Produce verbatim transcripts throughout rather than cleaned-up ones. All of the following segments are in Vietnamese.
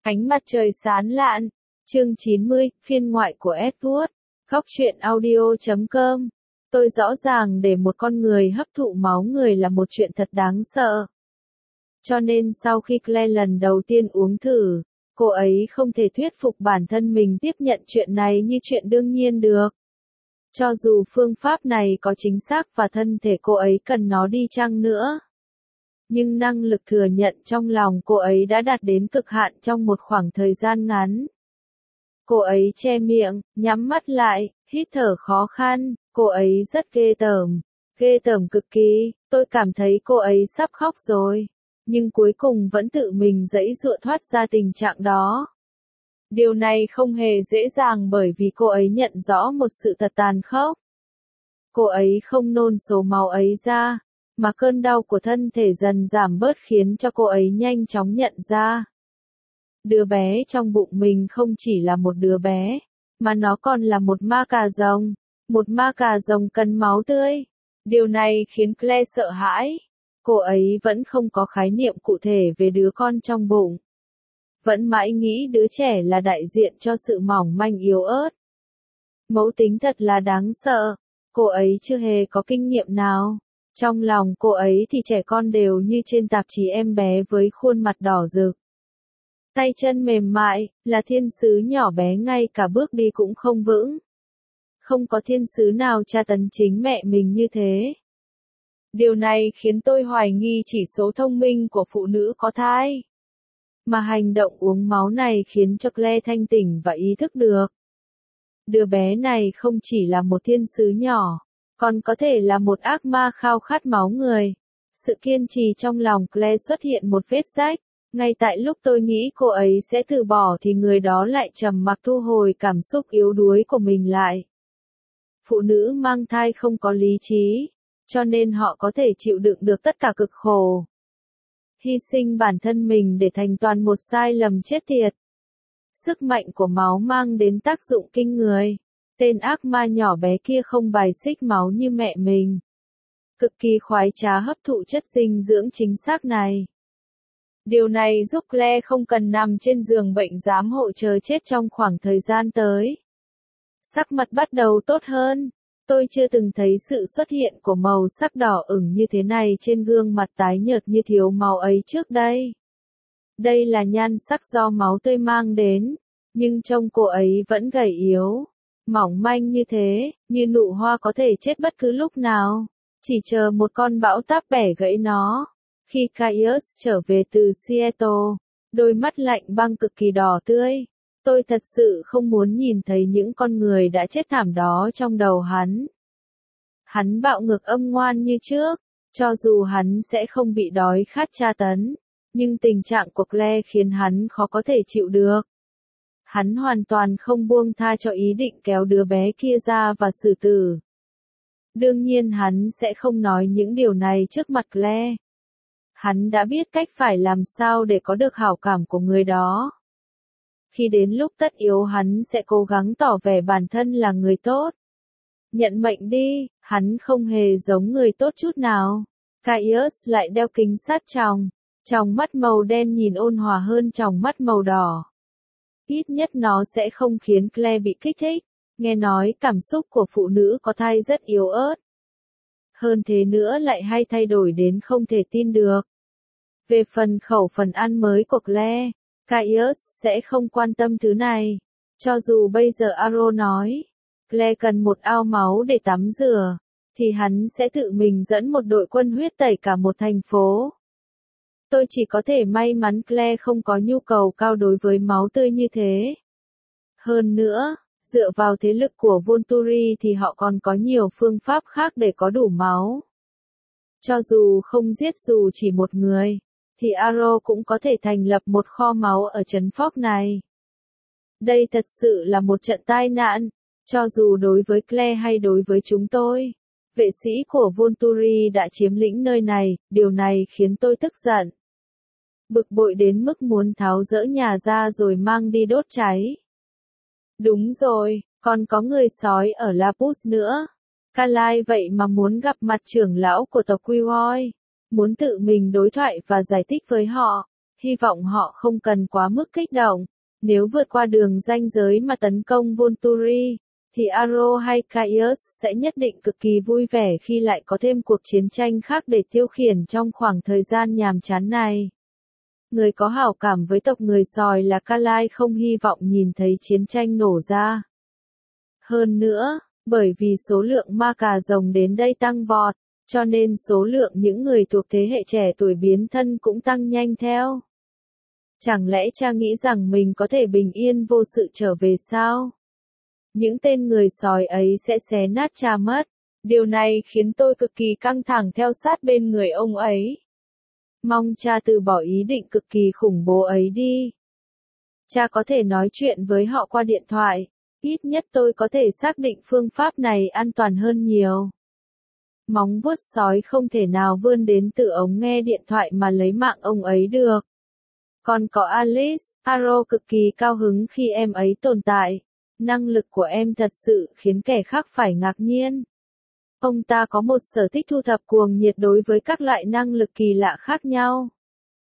Ánh mặt trời sáng lạn. Chương chín mươi, phiên ngoại của Edward. Góc truyện audio chấm com. Tôi rõ ràng để một con người hấp thụ máu người là một chuyện thật đáng sợ. Cho nên sau khi Claire lần đầu tiên uống thử, cô ấy không thể thuyết phục bản thân mình tiếp nhận chuyện này như chuyện đương nhiên được. Cho dù phương pháp này có chính xác và thân thể cô ấy cần nó đi chăng nữa. Nhưng năng lực thừa nhận trong lòng cô ấy đã đạt đến cực hạn trong một khoảng thời gian ngắn. Cô ấy che miệng, nhắm mắt lại, hít thở khó khăn, cô ấy rất ghê tởm, ghê tởm cực kỳ, tôi cảm thấy cô ấy sắp khóc rồi, nhưng cuối cùng vẫn tự mình giãy giụa thoát ra tình trạng đó. Điều này không hề dễ dàng bởi vì cô ấy nhận rõ một sự thật tàn khốc. Cô ấy không nôn số máu ấy ra, mà cơn đau của thân thể dần giảm bớt khiến cho cô ấy nhanh chóng nhận ra. Đứa bé trong bụng mình không chỉ là một đứa bé, mà nó còn là một ma cà rồng, một ma cà rồng cần máu tươi. Điều này khiến Claire sợ hãi. Cô ấy vẫn không có khái niệm cụ thể về đứa con trong bụng. Vẫn mãi nghĩ đứa trẻ là đại diện cho sự mỏng manh yếu ớt. Mẫu tính thật là đáng sợ. Cô ấy chưa hề có kinh nghiệm nào. Trong lòng cô ấy thì trẻ con đều như trên tạp chí em bé với khuôn mặt đỏ rực. Tay chân mềm mại, là thiên sứ nhỏ bé ngay cả bước đi cũng không vững. Không có thiên sứ nào tra tấn chính mẹ mình như thế. Điều này khiến tôi hoài nghi chỉ số thông minh của phụ nữ có thai. Mà hành động uống máu này khiến cho Claire thanh tỉnh và ý thức được. Đứa bé này không chỉ là một thiên sứ nhỏ, còn có thể là một ác ma khao khát máu người. Sự kiên trì trong lòng Claire xuất hiện một vết rách. Ngay tại lúc tôi nghĩ cô ấy sẽ từ bỏ thì người đó lại trầm mặc thu hồi cảm xúc yếu đuối của mình lại. Phụ nữ mang thai không có lý trí, cho nên họ có thể chịu đựng được tất cả cực khổ. Hy sinh bản thân mình để thành toàn một sai lầm chết tiệt. Sức mạnh của máu mang đến tác dụng kinh người. Tên ác ma nhỏ bé kia không bài xích máu như mẹ mình. Cực kỳ khoái trá hấp thụ chất dinh dưỡng chính xác này. Điều này giúp Claire không cần nằm trên giường bệnh giám hộ chờ chết trong khoảng thời gian tới. Sắc mặt bắt đầu tốt hơn. Tôi chưa từng thấy sự xuất hiện của màu sắc đỏ ửng như thế này trên gương mặt tái nhợt như thiếu máu ấy trước đây. Đây là nhan sắc do máu tươi mang đến, nhưng trông cô ấy vẫn gầy yếu, mỏng manh như thế, như nụ hoa có thể chết bất cứ lúc nào, chỉ chờ một con bão táp bẻ gãy nó. Khi Caius trở về từ Seattle, đôi mắt lạnh băng cực kỳ đỏ tươi. Tôi thật sự không muốn nhìn thấy những con người đã chết thảm đó trong đầu hắn. Hắn bạo ngược âm ngoan như trước, cho dù hắn sẽ không bị đói khát tra tấn, nhưng tình trạng của Claire khiến hắn khó có thể chịu được. Hắn hoàn toàn không buông tha cho ý định kéo đứa bé kia ra và xử tử. Đương nhiên hắn sẽ không nói những điều này trước mặt Claire. Hắn đã biết cách phải làm sao để có được hảo cảm của người đó. Khi đến lúc tất yếu hắn sẽ cố gắng tỏ vẻ bản thân là người tốt. Nhận mệnh đi, hắn không hề giống người tốt chút nào. Caius lại đeo kính sát tròng, tròng mắt màu đen nhìn ôn hòa hơn tròng mắt màu đỏ. Ít nhất nó sẽ không khiến Claire bị kích thích. Nghe nói cảm xúc của phụ nữ có thai rất yếu ớt. Hơn thế nữa lại hay thay đổi đến không thể tin được. Về phần khẩu phần ăn mới của Claire, Caius sẽ không quan tâm thứ này. Cho dù bây giờ Aro nói, Claire cần một ao máu để tắm rửa, thì hắn sẽ tự mình dẫn một đội quân huyết tẩy cả một thành phố. Tôi chỉ có thể may mắn Claire không có nhu cầu cao đối với máu tươi như thế. Hơn nữa, dựa vào thế lực của Volturi thì họ còn có nhiều phương pháp khác để có đủ máu. Cho dù không giết dù chỉ một người, thì Aro cũng có thể thành lập một kho máu ở trấn Fox này. Đây thật sự là một trận tai nạn, cho dù đối với Claire hay đối với chúng tôi. Vệ sĩ của Volturi đã chiếm lĩnh nơi này, điều này khiến tôi tức giận. Bực bội đến mức muốn tháo dỡ nhà ra rồi mang đi đốt cháy. Đúng rồi, còn có người sói ở Lapus nữa. Carly vậy mà muốn gặp mặt trưởng lão của tộc Queeroy, muốn tự mình đối thoại và giải thích với họ. hy vọng họ không cần quá mức kích động. Nếu vượt qua đường ranh giới mà tấn công Volturi, thì Aro hay Caius sẽ nhất định cực kỳ vui vẻ khi lại có thêm cuộc chiến tranh khác để tiêu khiển trong khoảng thời gian nhàm chán này. Người có hảo cảm với tộc người sòi là Kalai không hy vọng nhìn thấy chiến tranh nổ ra. Hơn nữa, bởi vì số lượng ma cà rồng đến đây tăng vọt, cho nên số lượng những người thuộc thế hệ trẻ tuổi biến thân cũng tăng nhanh theo. Chẳng lẽ cha nghĩ rằng mình có thể bình yên vô sự trở về sao? Những tên người sói ấy sẽ xé nát cha mất. Điều này khiến tôi cực kỳ căng thẳng theo sát bên người ông ấy. Mong cha từ bỏ ý định cực kỳ khủng bố ấy đi. Cha có thể nói chuyện với họ qua điện thoại. Ít nhất tôi có thể xác định phương pháp này an toàn hơn nhiều. Móng vuốt sói không thể nào vươn đến từ ống nghe điện thoại mà lấy mạng ông ấy được. Còn có Alice, Aro cực kỳ cao hứng khi em ấy tồn tại. Năng lực của em thật sự khiến kẻ khác phải ngạc nhiên. Ông ta có một sở thích thu thập cuồng nhiệt đối với các loại năng lực kỳ lạ khác nhau.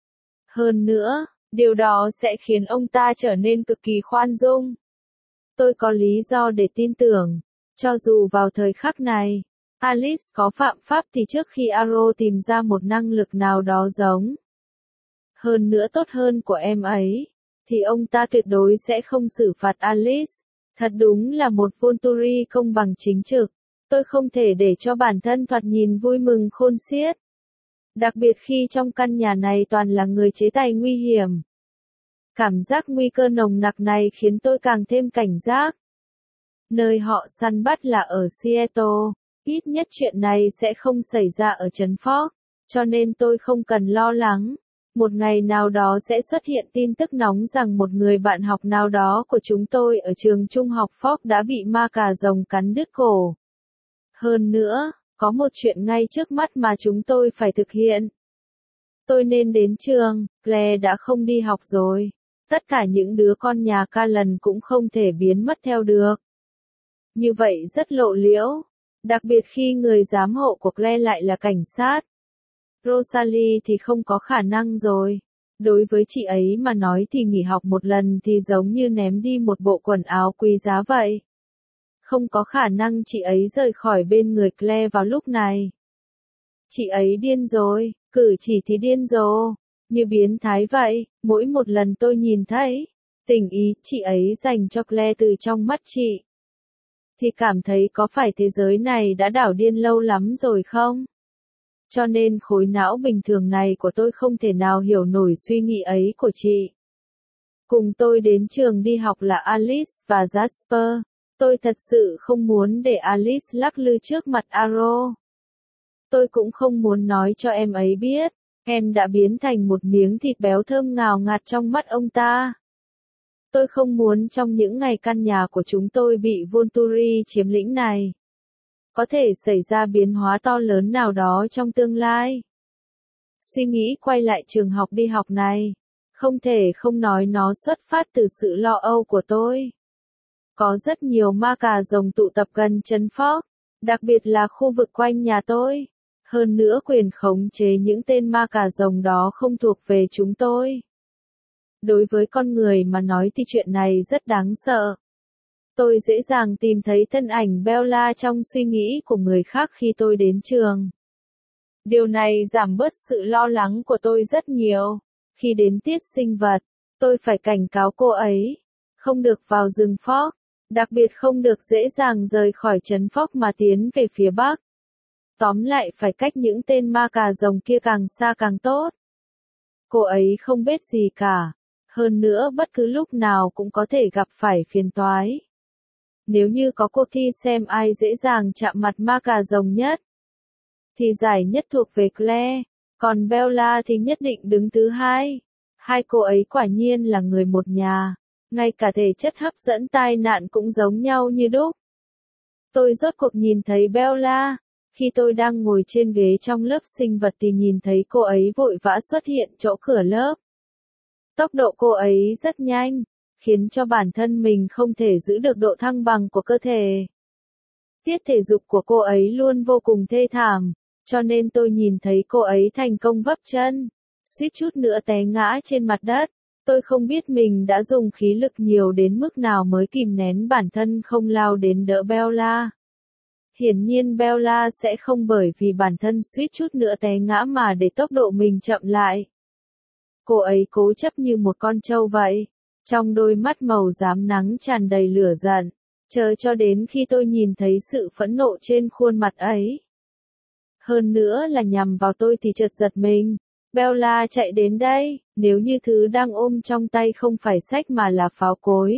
Hơn nữa, điều đó sẽ khiến ông ta trở nên cực kỳ khoan dung. Tôi có lý do để tin tưởng, cho dù vào thời khắc này, Alice có phạm pháp thì trước khi Aro tìm ra một năng lực nào đó giống. Hơn nữa tốt hơn của em ấy, thì ông ta tuyệt đối sẽ không xử phạt Alice. Thật đúng là một Volturi công bằng chính trực. Tôi không thể để cho bản thân thoạt nhìn vui mừng khôn xiết. Đặc biệt khi trong căn nhà này toàn là người chế tài nguy hiểm. Cảm giác nguy cơ nồng nặc này khiến tôi càng thêm cảnh giác. Nơi họ săn bắt là ở Seattle, ít nhất chuyện này sẽ không xảy ra ở trấn Fork, cho nên tôi không cần lo lắng. Một ngày nào đó sẽ xuất hiện tin tức nóng rằng một người bạn học nào đó của chúng tôi ở trường trung học Fork đã bị ma cà rồng cắn đứt cổ. Hơn nữa, có một chuyện ngay trước mắt mà chúng tôi phải thực hiện. Tôi nên đến trường, Claire đã không đi học rồi. Tất cả những đứa con nhà Callan cũng không thể biến mất theo được. Như vậy rất lộ liễu, đặc biệt khi người giám hộ của Claire lại là cảnh sát. Rosalie thì không có khả năng rồi. Đối với chị ấy mà nói thì nghỉ học một lần thì giống như ném đi một bộ quần áo quý giá vậy. Không có khả năng chị ấy rời khỏi bên người Claire vào lúc này. Chị ấy điên rồi, cử chỉ thì điên rồ, như biến thái vậy. Mỗi một lần tôi nhìn thấy tình ý chị ấy dành cho Claire từ trong mắt chị, thì cảm thấy có phải thế giới này đã đảo điên lâu lắm rồi không? Cho nên khối não bình thường này của tôi không thể nào hiểu nổi suy nghĩ ấy của chị. Cùng tôi đến trường đi học là Alice và Jasper. Tôi thật sự không muốn để Alice lắc lư trước mặt Aro. Tôi cũng không muốn nói cho em ấy biết, em đã biến thành một miếng thịt béo thơm ngào ngạt trong mắt ông ta. Tôi không muốn trong những ngày căn nhà của chúng tôi bị Volturi chiếm lĩnh này, có thể xảy ra biến hóa to lớn nào đó trong tương lai. Suy nghĩ quay lại trường học đi học này, không thể không nói nó xuất phát từ sự lo âu của tôi. Có rất nhiều ma cà rồng tụ tập gần trấn Fork, đặc biệt là khu vực quanh nhà tôi. Hơn nữa quyền khống chế những tên ma cà rồng đó không thuộc về chúng tôi. Đối với con người mà nói thì chuyện này rất đáng sợ. Tôi dễ dàng tìm thấy thân ảnh Bella trong suy nghĩ của người khác khi tôi đến trường. Điều này giảm bớt sự lo lắng của tôi rất nhiều. Khi đến tiết sinh vật, tôi phải cảnh cáo cô ấy, không được vào rừng Fork, đặc biệt không được dễ dàng rời khỏi trấn Fork mà tiến về phía bắc. Tóm lại phải cách những tên ma cà rồng kia càng xa càng tốt. Cô ấy không biết gì cả. Hơn nữa bất cứ lúc nào cũng có thể gặp phải phiền toái. Nếu như có cuộc thi xem ai dễ dàng chạm mặt ma cà rồng nhất, thì giải nhất thuộc về Claire, còn Bella thì nhất định đứng thứ hai. Hai cô ấy quả nhiên là người một nhà, ngay cả thể chất hấp dẫn tai nạn cũng giống nhau như đúc. Tôi rốt cuộc nhìn thấy Bella. Khi tôi đang ngồi trên ghế trong lớp sinh vật thì nhìn thấy cô ấy vội vã xuất hiện chỗ cửa lớp. Tốc độ cô ấy rất nhanh, khiến cho bản thân mình không thể giữ được độ thăng bằng của cơ thể. Tiết thể dục của cô ấy luôn vô cùng thê thảm, cho nên tôi nhìn thấy cô ấy thành công vấp chân. suýt chút nữa té ngã trên mặt đất. Tôi không biết mình đã dùng khí lực nhiều đến mức nào mới kìm nén bản thân không lao đến đỡ Bella. Hiển nhiên Bella sẽ không bởi vì bản thân suýt chút nữa té ngã mà để tốc độ mình chậm lại. Cô ấy cố chấp như một con trâu vậy, trong đôi mắt màu rám nắng tràn đầy lửa giận, chờ cho đến khi tôi nhìn thấy sự phẫn nộ trên khuôn mặt ấy. Hơn nữa là nhằm vào tôi thì chợt giật mình. Bella chạy đến đây, nếu như thứ đang ôm trong tay không phải sách mà là pháo cối,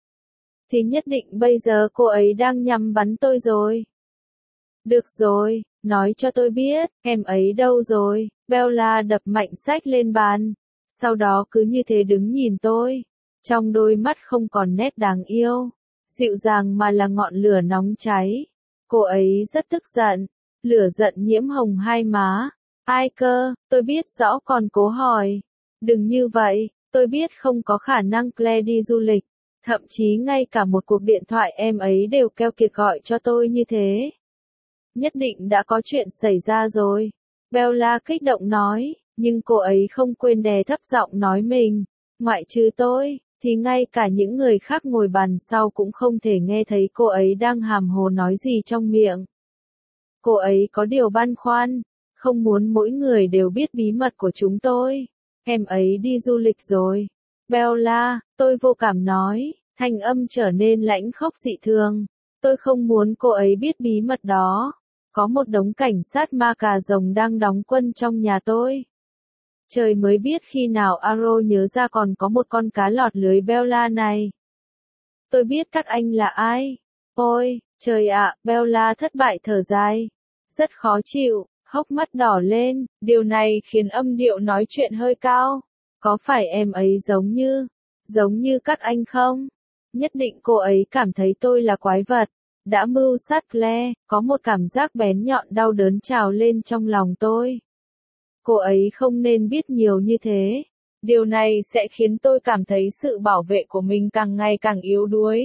thì nhất định bây giờ cô ấy đang nhắm bắn tôi rồi. Được rồi, nói cho tôi biết, em ấy đâu rồi? Bella đập mạnh sách lên bàn, sau đó cứ như thế đứng nhìn tôi, trong đôi mắt không còn nét đáng yêu, dịu dàng mà là ngọn lửa nóng cháy. Cô ấy rất tức giận, lửa giận nhiễm hồng hai má. Ai cơ, tôi biết rõ còn cố hỏi. Đừng như vậy, tôi biết không có khả năng Claire đi du lịch. Thậm chí ngay cả một cuộc điện thoại em ấy đều keo kiệt gọi cho tôi như thế. Nhất định đã có chuyện xảy ra rồi. Bella kích động nói, nhưng cô ấy không quên đè thấp giọng nói mình. Ngoại trừ tôi, thì ngay cả những người khác ngồi bàn sau cũng không thể nghe thấy cô ấy đang hàm hồ nói gì trong miệng. Cô ấy có điều băn khoăn. Không muốn mỗi người đều biết bí mật của chúng tôi. Em ấy đi du lịch rồi. Bella, tôi vô cảm nói, thanh âm trở nên lãnh khốc dị thường. Tôi không muốn cô ấy biết bí mật đó. Có một đống cảnh sát ma cà rồng đang đóng quân trong nhà tôi. Trời mới biết khi nào Arrow nhớ ra còn có một con cá lọt lưới Bella này. Tôi biết các anh là ai. Ôi, trời ạ, Bella thất bại thở dài. Rất khó chịu. Hốc mắt đỏ lên, điều này khiến âm điệu nói chuyện hơi cao. Có phải em ấy giống như, giống như các anh không? Nhất định cô ấy cảm thấy tôi là quái vật, đã mưu sát Claire, có một cảm giác bén nhọn đau đớn trào lên trong lòng tôi. Cô ấy không nên biết nhiều như thế. Điều này sẽ khiến tôi cảm thấy sự bảo vệ của mình càng ngày càng yếu đuối.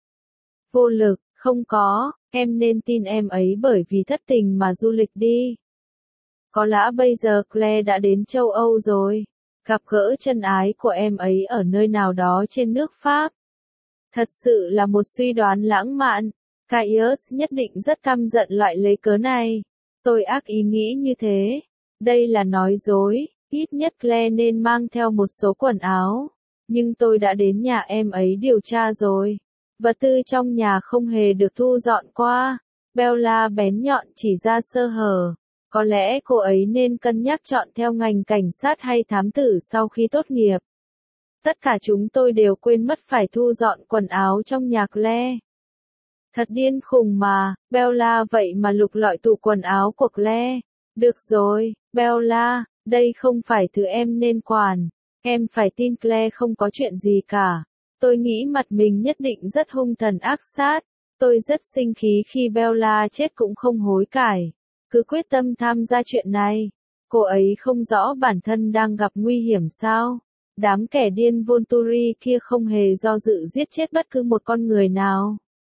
Vô lực, không có, em nên tin em ấy bởi vì thất tình mà du lịch đi. Có lẽ bây giờ Claire đã đến châu Âu rồi, gặp gỡ chân ái của em ấy ở nơi nào đó trên nước Pháp. Thật sự là một suy đoán lãng mạn. Caius nhất định rất căm giận loại lấy cớ này. Tôi ác ý nghĩ như thế. Đây là nói dối, ít nhất Claire nên mang theo một số quần áo. Nhưng tôi đã đến nhà em ấy điều tra rồi. Vật tư trong nhà không hề được thu dọn qua. Bella bén nhọn chỉ ra sơ hở. Có lẽ cô ấy nên cân nhắc chọn theo ngành cảnh sát hay thám tử sau khi tốt nghiệp. Tất cả chúng tôi đều quên mất phải thu dọn quần áo trong nhà Claire. Thật điên khùng mà, Bella vậy mà lục lọi tủ quần áo của Claire. Được rồi, Bella, đây không phải thứ em nên quản. Em phải tin Claire không có chuyện gì cả. Tôi nghĩ mặt mình nhất định rất hung thần ác sát. Tôi rất sinh khí khi Bella chết cũng không hối cải. Cứ quyết tâm tham gia chuyện này. Cô ấy không rõ bản thân đang gặp nguy hiểm sao? Đám kẻ điên Volturi kia không hề do dự giết chết bất cứ một con người nào.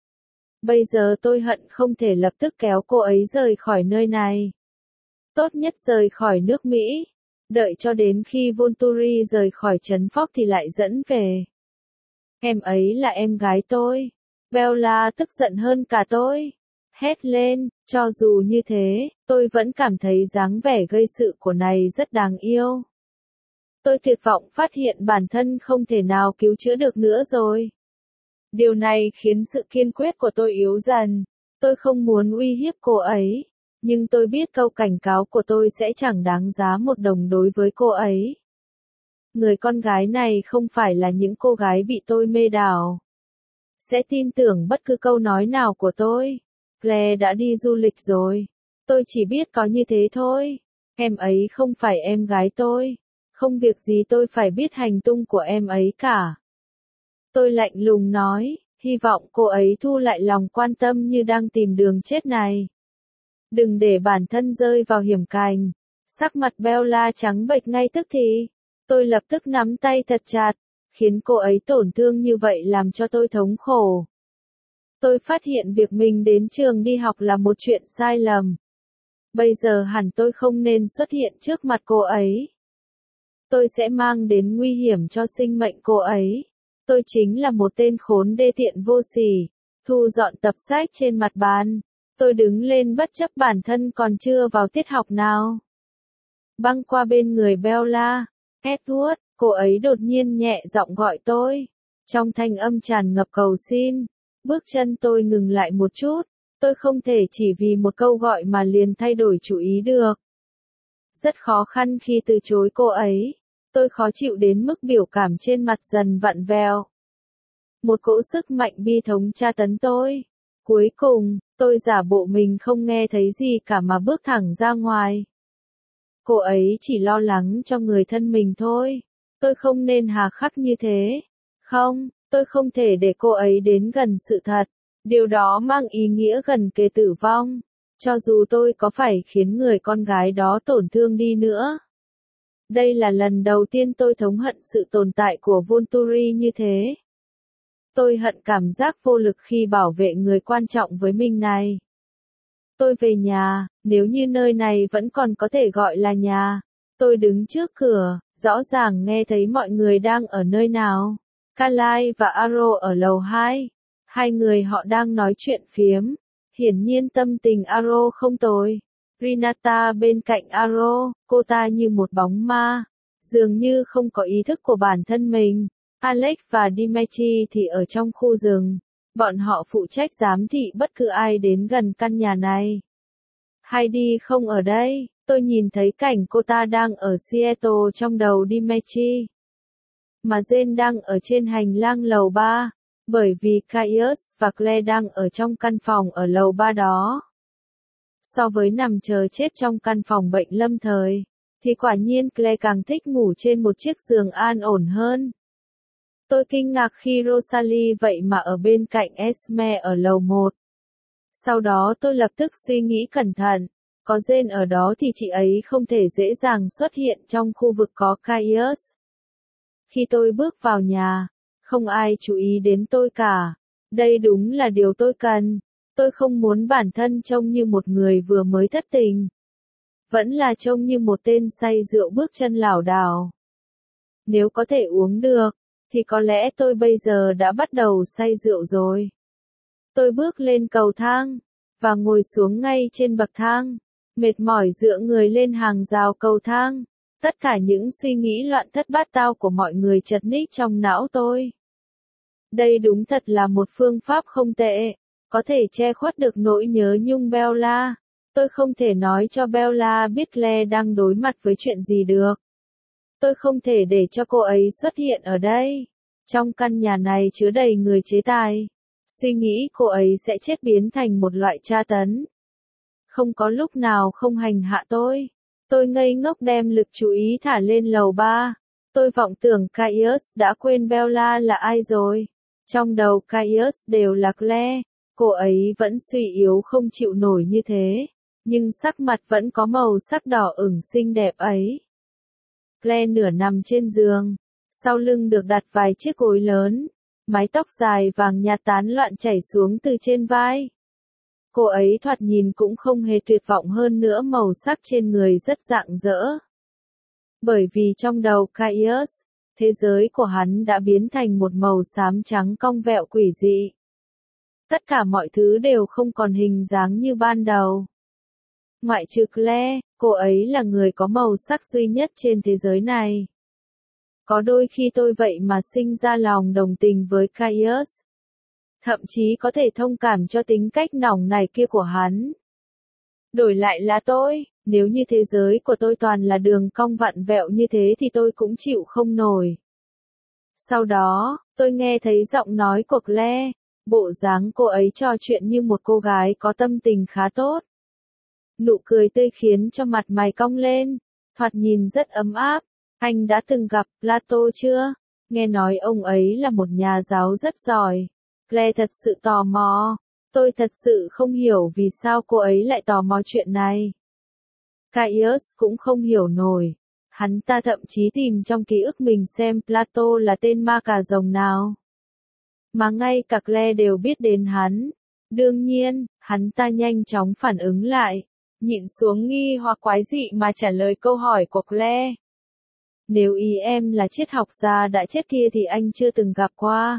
Bây giờ tôi hận không thể lập tức kéo cô ấy rời khỏi nơi này. Tốt nhất rời khỏi nước Mỹ. Đợi cho đến khi Volturi rời khỏi trấn Fox thì lại dẫn về. Em ấy là em gái tôi. Bella tức giận hơn cả tôi. Hét lên, cho dù như thế, tôi vẫn cảm thấy dáng vẻ gây sự của này rất đáng yêu. Tôi tuyệt vọng phát hiện bản thân không thể nào cứu chữa được nữa rồi. Điều này khiến sự kiên quyết của tôi yếu dần. Tôi không muốn uy hiếp cô ấy, nhưng tôi biết câu cảnh cáo của tôi sẽ chẳng đáng giá một đồng đối với cô ấy. Người con gái này không phải là những cô gái bị tôi mê đảo. Sẽ tin tưởng bất cứ câu nói nào của tôi. Claire đã đi du lịch rồi. Tôi chỉ biết có như thế thôi. Em ấy không phải em gái tôi. Không việc gì tôi phải biết hành tung của em ấy cả. Tôi lạnh lùng nói, hy vọng cô ấy thu lại lòng quan tâm như đang tìm đường chết này. Đừng để bản thân rơi vào hiểm cảnh. Sắc mặt Bella trắng bệch ngay tức thì. Tôi lập tức nắm tay thật chặt, khiến cô ấy tổn thương như vậy làm cho tôi thống khổ. Tôi phát hiện việc mình đến trường đi học là một chuyện sai lầm. Bây giờ hẳn tôi không nên xuất hiện trước mặt cô ấy. tôi sẽ mang đến nguy hiểm cho sinh mệnh cô ấy. Tôi chính là một tên khốn đê tiện vô sỉ. Thu dọn tập sách trên mặt bàn. Tôi đứng lên bất chấp bản thân còn chưa vào tiết học nào. Băng qua bên người Bella. Edward, cô ấy đột nhiên nhẹ giọng gọi tôi. Trong thanh âm tràn ngập cầu xin. Bước chân tôi ngừng lại một chút. Tôi không thể chỉ vì một câu gọi mà liền thay đổi chủ ý được. Rất khó khăn khi từ chối cô ấy. Tôi khó chịu đến mức biểu cảm trên mặt dần vặn vẹo. Một cỗ sức mạnh bi thống tra tấn tôi. Cuối cùng, tôi giả bộ mình không nghe thấy gì cả mà bước thẳng ra ngoài. Cô ấy chỉ lo lắng cho người thân mình thôi. Tôi không nên hà khắc như thế. Không, tôi không thể để cô ấy đến gần sự thật. Điều đó mang ý nghĩa gần kề tử vong. Cho dù tôi có phải khiến người con gái đó tổn thương đi nữa. Đây là lần đầu tiên tôi thống hận sự tồn tại của Volturi như thế. Tôi hận cảm giác vô lực khi bảo vệ người quan trọng với mình này. Tôi về nhà, nếu như nơi này vẫn còn có thể gọi là nhà. Tôi đứng trước cửa, rõ ràng nghe thấy mọi người đang ở nơi nào. Carly và Aro ở lầu hai. Hai người họ đang nói chuyện phiếm. Hiển nhiên tâm tình Aro không tồi. Renata bên cạnh Aro, cô ta như một bóng ma. Dường như không có ý thức của bản thân mình. Alex và Dimitri thì ở trong khu rừng. Bọn họ phụ trách giám thị bất cứ ai đến gần căn nhà này. Heidi không ở đây. Tôi nhìn thấy cảnh cô ta đang ở Seattle trong đầu Dimitri. Mà Jane đang ở trên hành lang lầu ba. Bởi vì Caius và Claire đang ở trong căn phòng ở lầu ba đó. So với nằm chờ chết trong căn phòng bệnh lâm thời, thì quả nhiên Claire càng thích ngủ trên một chiếc giường an ổn hơn. Tôi kinh ngạc khi Rosalie vậy mà ở bên cạnh Esme ở lầu một. Sau đó tôi lập tức suy nghĩ cẩn thận, có Jane ở đó thì chị ấy không thể dễ dàng xuất hiện trong khu vực có Caius. Khi tôi bước vào nhà, không ai chú ý đến tôi cả. Đây đúng là điều tôi cần. Tôi không muốn bản thân trông như một người vừa mới thất tình. Vẫn là trông như một tên say rượu bước chân lảo đảo. Nếu có thể uống được, thì có lẽ tôi bây giờ đã bắt đầu say rượu rồi. Tôi bước lên cầu thang, và ngồi xuống ngay trên bậc thang. Mệt mỏi dựa người lên hàng rào cầu thang. Tất cả những suy nghĩ loạn thất bát tao của mọi người chật ních trong não tôi. Đây đúng thật là một phương pháp không tệ. Có thể che khuất được nỗi nhớ nhung Bella. Tôi không thể nói cho Bella biết Claire đang đối mặt với chuyện gì được. Tôi không thể để cho cô ấy xuất hiện ở đây. Trong căn nhà này chứa đầy người chế tài. Suy nghĩ cô ấy sẽ chết biến thành một loại tra tấn. Không có lúc nào không hành hạ tôi. Tôi ngây ngốc đem lực chú ý thả lên lầu ba. Tôi vọng tưởng Caius đã quên Bella là ai rồi. Trong đầu Caius đều là Claire. Cô ấy vẫn suy yếu không chịu nổi như thế. Nhưng sắc mặt vẫn có màu sắc đỏ ửng xinh đẹp ấy. Claire nửa nằm trên giường. Sau lưng được đặt vài chiếc gối lớn. Mái tóc dài vàng nhạt tán loạn chảy xuống từ trên vai. Cô ấy thoạt nhìn cũng không hề tuyệt vọng hơn nữa, màu sắc trên người rất rạng rỡ. Bởi vì trong đầu Caius, thế giới của hắn đã biến thành một màu xám trắng cong vẹo quỷ dị. Tất cả mọi thứ đều không còn hình dáng như ban đầu. Ngoại trừ Claire, cô ấy là người có màu sắc duy nhất trên thế giới này. Có đôi khi tôi vậy mà sinh ra lòng đồng tình với Caius. Thậm chí có thể thông cảm cho tính cách nòng này kia của hắn. Đổi lại là tôi, nếu như thế giới của tôi toàn là đường cong vặn vẹo như thế thì tôi cũng chịu không nổi. Sau đó, tôi nghe thấy giọng nói của Claire, bộ dáng cô ấy trò chuyện như một cô gái có tâm tình khá tốt. Nụ cười tươi khiến cho mặt mày cong lên, thoạt nhìn rất ấm áp. Anh đã từng gặp Plato chưa? Nghe nói ông ấy là một nhà giáo rất giỏi. Claire thật sự tò mò. Tôi thật sự không hiểu vì sao cô ấy lại tò mò chuyện này. Caius cũng không hiểu nổi. Hắn ta thậm chí tìm trong ký ức mình xem Plato là tên ma cà rồng nào. Mà ngay cả Claire đều biết đến hắn. Đương nhiên, hắn ta nhanh chóng phản ứng lại. Nhịn xuống nghi hoặc quái dị mà trả lời câu hỏi của Claire. Nếu ý em là triết học gia đã chết kia thì anh chưa từng gặp qua.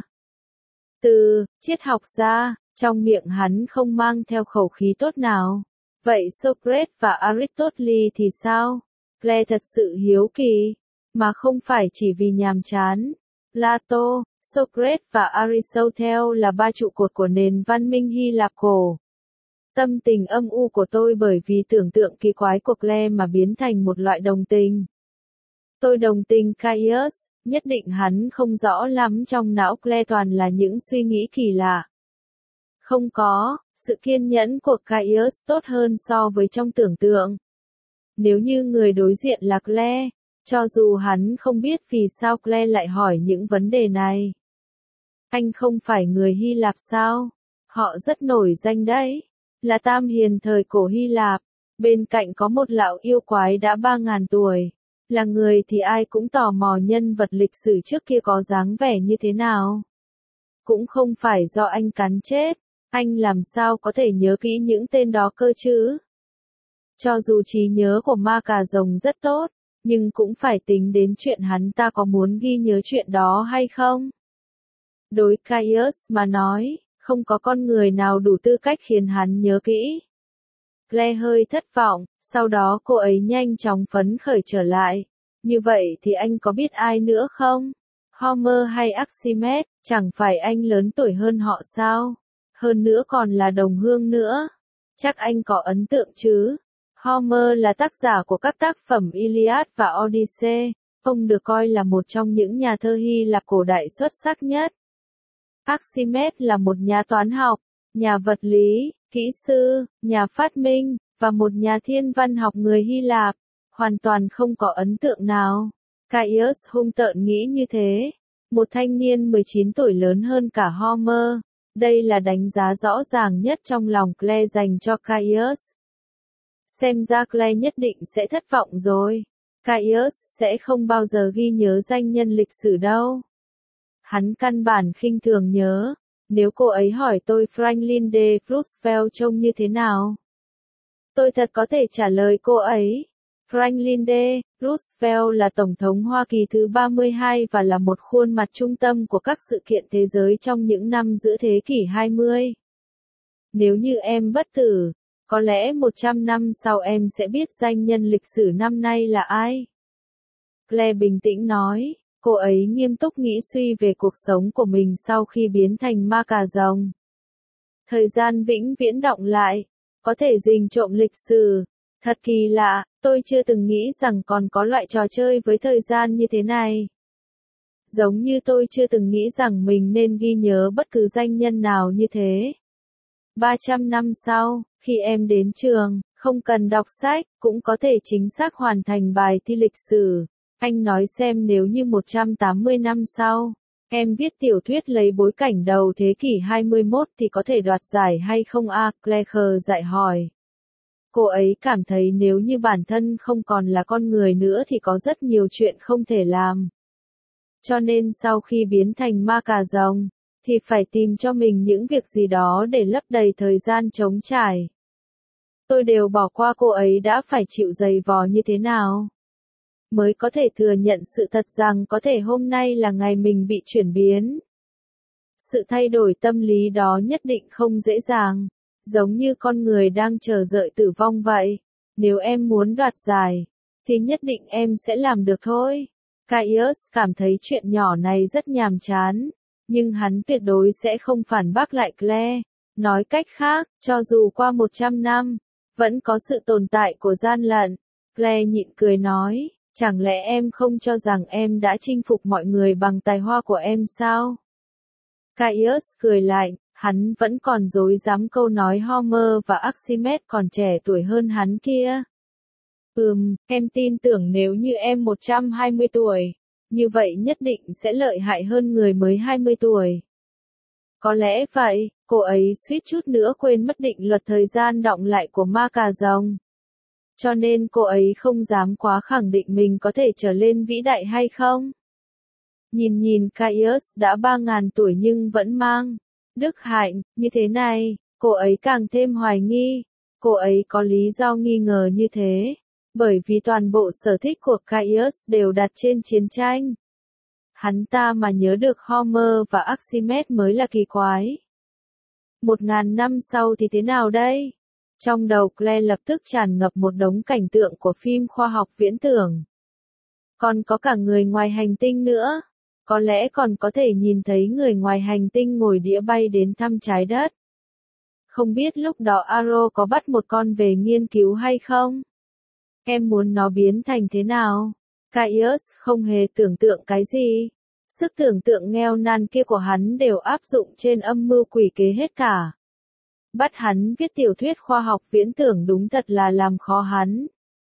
Từ, triết học gia, trong miệng hắn không mang theo khẩu khí tốt nào. Vậy Socrates và Aristotle thì sao? Claire thật sự hiếu kỳ, mà không phải chỉ vì nhàm chán. Plato, Socrates và Aristotle là ba trụ cột của nền văn minh Hy Lạp cổ. Tâm tình âm u của tôi bởi vì tưởng tượng kỳ quái của Claire mà biến thành một loại đồng tình. Tôi đồng tình Caius, nhất định hắn không rõ lắm trong não Claire toàn là những suy nghĩ kỳ lạ. Không có, sự kiên nhẫn của Caius tốt hơn so với trong tưởng tượng. Nếu như người đối diện là Claire, cho dù hắn không biết vì sao Claire lại hỏi những vấn đề này. Anh không phải người Hy Lạp sao? Họ rất nổi danh đấy. Là tam hiền thời cổ Hy Lạp. Bên cạnh có một lão yêu quái đã ba ngàn tuổi. Là người thì ai cũng tò mò nhân vật lịch sử trước kia có dáng vẻ như thế nào. Cũng không phải do anh cắn chết. Anh làm sao có thể nhớ kỹ những tên đó cơ chứ? Cho dù trí nhớ của ma cà rồng rất tốt, nhưng cũng phải tính đến chuyện hắn ta có muốn ghi nhớ chuyện đó hay không. Đối Caius mà nói, không có con người nào đủ tư cách khiến hắn nhớ kỹ. Claire hơi thất vọng, sau đó cô ấy nhanh chóng phấn khởi trở lại. Như vậy thì anh có biết ai nữa không? Homer hay Archimedes, chẳng phải anh lớn tuổi hơn họ sao? Hơn nữa còn là đồng hương nữa. Chắc anh có ấn tượng chứ? Homer là tác giả của các tác phẩm Iliad và Odyssey. Ông được coi là một trong những nhà thơ Hy Lạp cổ đại xuất sắc nhất. Archimedes là một nhà toán học, nhà vật lý, kỹ sư, nhà phát minh, và một nhà thiên văn học người Hy Lạp. Hoàn toàn không có ấn tượng nào. Caius hung tợn nghĩ như thế. Một thanh niên mười chín tuổi lớn hơn cả Homer. Đây là đánh giá rõ ràng nhất trong lòng Claire dành cho Caius. Xem ra Claire nhất định sẽ thất vọng rồi. Caius sẽ không bao giờ ghi nhớ danh nhân lịch sử đâu. Hắn căn bản khinh thường nhớ. Nếu cô ấy hỏi tôi Franklin D. Roosevelt trông như thế nào, tôi thật có thể trả lời cô ấy. Franklin D. Roosevelt là Tổng thống Hoa Kỳ thứ ba mươi hai và là một khuôn mặt trung tâm của các sự kiện thế giới trong những năm giữa thế kỷ hai mươi. Nếu như em bất tử, có lẽ một trăm năm sau em sẽ biết danh nhân lịch sử năm nay là ai. Claire bình tĩnh nói, cô ấy nghiêm túc nghĩ suy về cuộc sống của mình sau khi biến thành ma cà rồng. Thời gian vĩnh viễn đọng lại, có thể rình trộm lịch sử. Thật kỳ lạ, tôi chưa từng nghĩ rằng còn có loại trò chơi với thời gian như thế này. Giống như tôi chưa từng nghĩ rằng mình nên ghi nhớ bất cứ danh nhân nào như thế. ba trăm năm sau, khi em đến trường, không cần đọc sách, cũng có thể chính xác hoàn thành bài thi lịch sử. Anh nói xem nếu như một trăm tám mươi năm sau, em viết tiểu thuyết lấy bối cảnh đầu thế kỷ hai mươi mốt thì có thể đoạt giải hay không a? Claire dạy hỏi. Cô ấy cảm thấy nếu như bản thân không còn là con người nữa thì có rất nhiều chuyện không thể làm. Cho nên sau khi biến thành ma cà rồng, thì phải tìm cho mình những việc gì đó để lấp đầy thời gian trống trải. Tôi đều bỏ qua cô ấy đã phải chịu dày vò như thế nào. Mới có thể thừa nhận sự thật rằng có thể hôm nay là ngày mình bị chuyển biến. Sự thay đổi tâm lý đó nhất định không dễ dàng. Giống như con người đang chờ đợi tử vong vậy. Nếu em muốn đoạt giải, thì nhất định em sẽ làm được thôi. Caius cảm thấy chuyện nhỏ này rất nhàm chán, nhưng hắn tuyệt đối sẽ không phản bác lại Claire. Nói cách khác, cho dù qua một trăm năm, vẫn có sự tồn tại của gian lận. Claire nhịn cười nói, chẳng lẽ em không cho rằng em đã chinh phục mọi người bằng tài hoa của em sao? Caius cười lạnh. Hắn vẫn còn dối dám câu nói Homer và Archimedes còn trẻ tuổi hơn hắn kia. Ừm, em tin tưởng nếu như em một trăm hai mươi tuổi, như vậy nhất định sẽ lợi hại hơn người mới hai mươi tuổi. Có lẽ vậy, cô ấy suýt chút nữa quên mất định luật thời gian đọng lại của ma cà rồng. Cho nên cô ấy không dám quá khẳng định mình có thể trở lên vĩ đại hay không. Nhìn nhìn Caius đã ba ngàn tuổi nhưng vẫn mang đức hạnh, như thế này, cô ấy càng thêm hoài nghi. Cô ấy có lý do nghi ngờ như thế. Bởi vì toàn bộ sở thích của Caius đều đặt trên chiến tranh. Hắn ta mà nhớ được Homer và Archimedes mới là kỳ quái. Một ngàn năm sau thì thế nào đây? Trong đầu Claire lập tức tràn ngập một đống cảnh tượng của phim khoa học viễn tưởng. Còn có cả người ngoài hành tinh nữa. Có lẽ còn có thể nhìn thấy người ngoài hành tinh ngồi đĩa bay đến thăm trái đất. Không biết lúc đó Arrow có bắt một con về nghiên cứu hay không? Em muốn nó biến thành thế nào? Caius không hề tưởng tượng cái gì. Sức tưởng tượng nghèo nàn kia của hắn đều áp dụng trên âm mưu quỷ kế hết cả. Bắt hắn viết tiểu thuyết khoa học viễn tưởng đúng thật là làm khó hắn.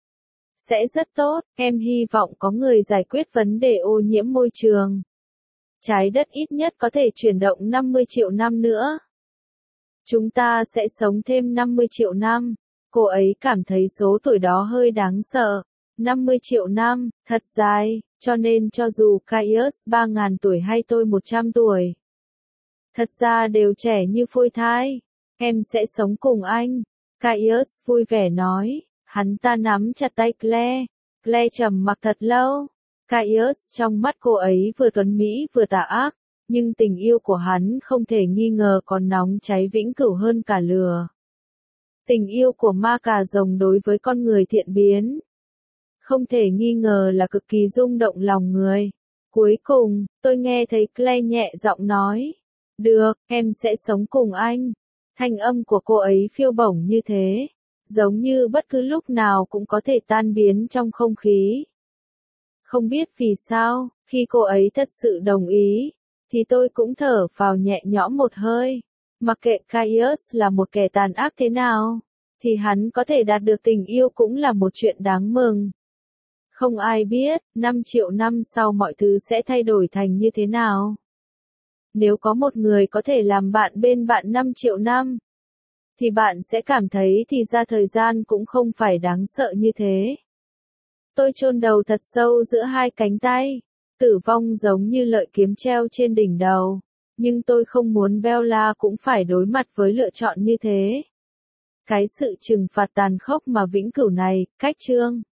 Sẽ rất tốt, em hy vọng có người giải quyết vấn đề ô nhiễm môi trường. Trái đất ít nhất có thể chuyển động năm mươi triệu năm nữa. Chúng ta sẽ sống thêm năm mươi triệu năm. Cô ấy cảm thấy số tuổi đó hơi đáng sợ. năm mươi triệu năm, thật dài, cho nên cho dù Caius ba nghìn tuổi hay tôi một trăm tuổi. Thật ra đều trẻ như phôi thai. Em sẽ sống cùng anh. Caius vui vẻ nói. Hắn ta nắm chặt tay Claire. Claire trầm mặc thật lâu. Caius trong mắt cô ấy vừa tuấn mỹ vừa tà ác. Nhưng tình yêu của hắn không thể nghi ngờ còn nóng cháy vĩnh cửu hơn cả lửa. Tình yêu của ma cà rồng đối với con người thiện biến. Không thể nghi ngờ là cực kỳ rung động lòng người. Cuối cùng, tôi nghe thấy Claire nhẹ giọng nói. Được, em sẽ sống cùng anh. Thanh âm của cô ấy phiêu bổng như thế. Giống như bất cứ lúc nào cũng có thể tan biến trong không khí. Không biết vì sao, khi cô ấy thật sự đồng ý, thì tôi cũng thở phào nhẹ nhõm một hơi. Mặc kệ Caius là một kẻ tàn ác thế nào, thì hắn có thể đạt được tình yêu cũng là một chuyện đáng mừng. Không ai biết, năm triệu năm sau mọi thứ sẽ thay đổi thành như thế nào. Nếu có một người có thể làm bạn bên bạn năm triệu năm, thì bạn sẽ cảm thấy thì ra thời gian cũng không phải đáng sợ như thế. Tôi chôn đầu thật sâu giữa hai cánh tay. Tử vong giống như lợi kiếm treo trên đỉnh đầu. Nhưng tôi không muốn Bella cũng phải đối mặt với lựa chọn như thế. Cái sự trừng phạt tàn khốc mà vĩnh cửu này, cách chương.